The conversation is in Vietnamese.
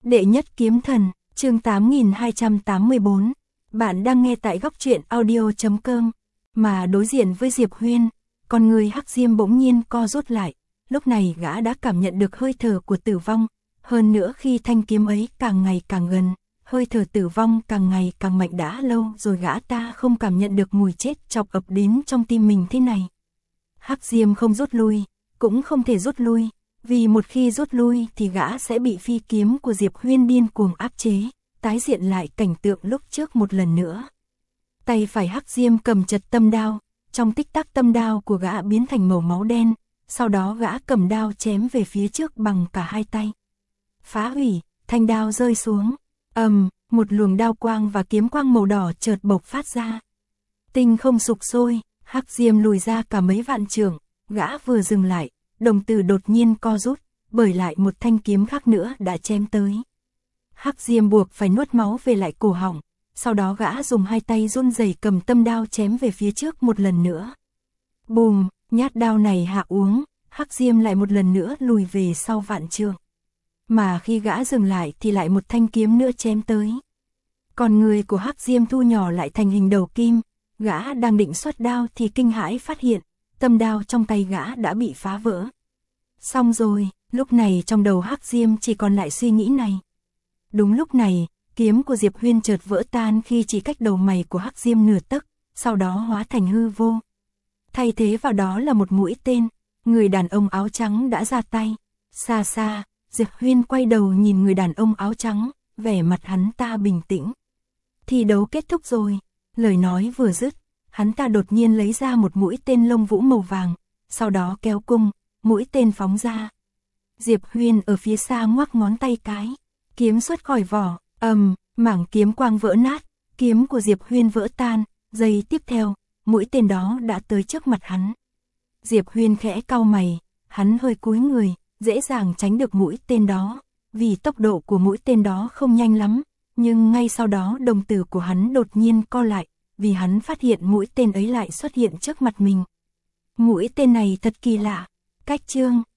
Đệ nhất kiếm thần, chương 8284. Bạn đang nghe tại góc truyện audio.com. Mà đối diện với Diệp Huyên, con người Hắc Diêm bỗng nhiên co rút lại. Lúc này gã đã cảm nhận được hơi thở của tử vong. Hơn nữa khi thanh kiếm ấy càng ngày càng gần, hơi thở tử vong càng ngày càng mạnh. Đã lâu rồi gã ta không cảm nhận được mùi chết chọc ập đến trong tim mình thế này. Hắc Diêm không rút lui, cũng không thể rút lui. Vì một khi rút lui thì gã sẽ bị phi kiếm của Diệp Huyên điên cuồng áp chế, tái diện lại cảnh tượng lúc trước một lần nữa. Tay phải Hắc Diêm cầm chặt tâm đao, trong tích tắc tâm đao của gã biến thành màu máu đen, sau đó gã cầm đao chém về phía trước bằng cả hai tay. Phá hủy, thanh đao rơi xuống, một luồng đao quang và kiếm quang màu đỏ chợt bộc phát ra. Tinh không sục sôi, Hắc Diêm lùi ra cả mấy vạn trượng, gã vừa dừng lại, đồng tử đột nhiên co rút, bởi lại một thanh kiếm khác nữa đã chém tới. Hắc Diêm buộc phải nuốt máu về lại cổ họng, sau đó gã dùng hai tay run rẩy cầm tâm đao chém về phía trước một lần nữa. Bùm, nhát đao này hạ uống, Hắc Diêm lại một lần nữa lùi về sau vạn trượng. Mà khi gã dừng lại thì lại một thanh kiếm nữa chém tới. Còn người của Hắc Diêm thu nhỏ lại thành hình đầu kim, gã đang định xuất đao thì kinh hãi phát hiện, tâm đao trong tay gã đã bị phá vỡ. Xong rồi, lúc này trong đầu Hắc Diêm chỉ còn lại suy nghĩ này. Đúng lúc này, kiếm của Diệp Huyên chợt vỡ tan khi chỉ cách đầu mày của Hắc Diêm nửa tấc, sau đó hóa thành hư vô. Thay thế vào đó là một mũi tên, người đàn ông áo trắng đã ra tay. Xa xa, Diệp Huyên quay đầu nhìn người đàn ông áo trắng, vẻ mặt hắn ta bình tĩnh. Thi đấu kết thúc rồi, lời nói vừa dứt, hắn ta đột nhiên lấy ra một mũi tên lông vũ màu vàng, sau đó kéo cung, mũi tên phóng ra. Diệp Huyên ở phía xa ngoắc ngón tay cái, kiếm xuất khỏi vỏ, mảng kiếm quang vỡ nát, kiếm của Diệp Huyên vỡ tan, giây tiếp theo, mũi tên đó đã tới trước mặt hắn. Diệp Huyên khẽ cau mày, hắn hơi cúi người, dễ dàng tránh được mũi tên đó, vì tốc độ của mũi tên đó không nhanh lắm, nhưng ngay sau đó đồng tử của hắn đột nhiên co lại, vì hắn phát hiện mũi tên ấy lại xuất hiện trước mặt mình. Mũi tên này thật kỳ lạ, cách chương.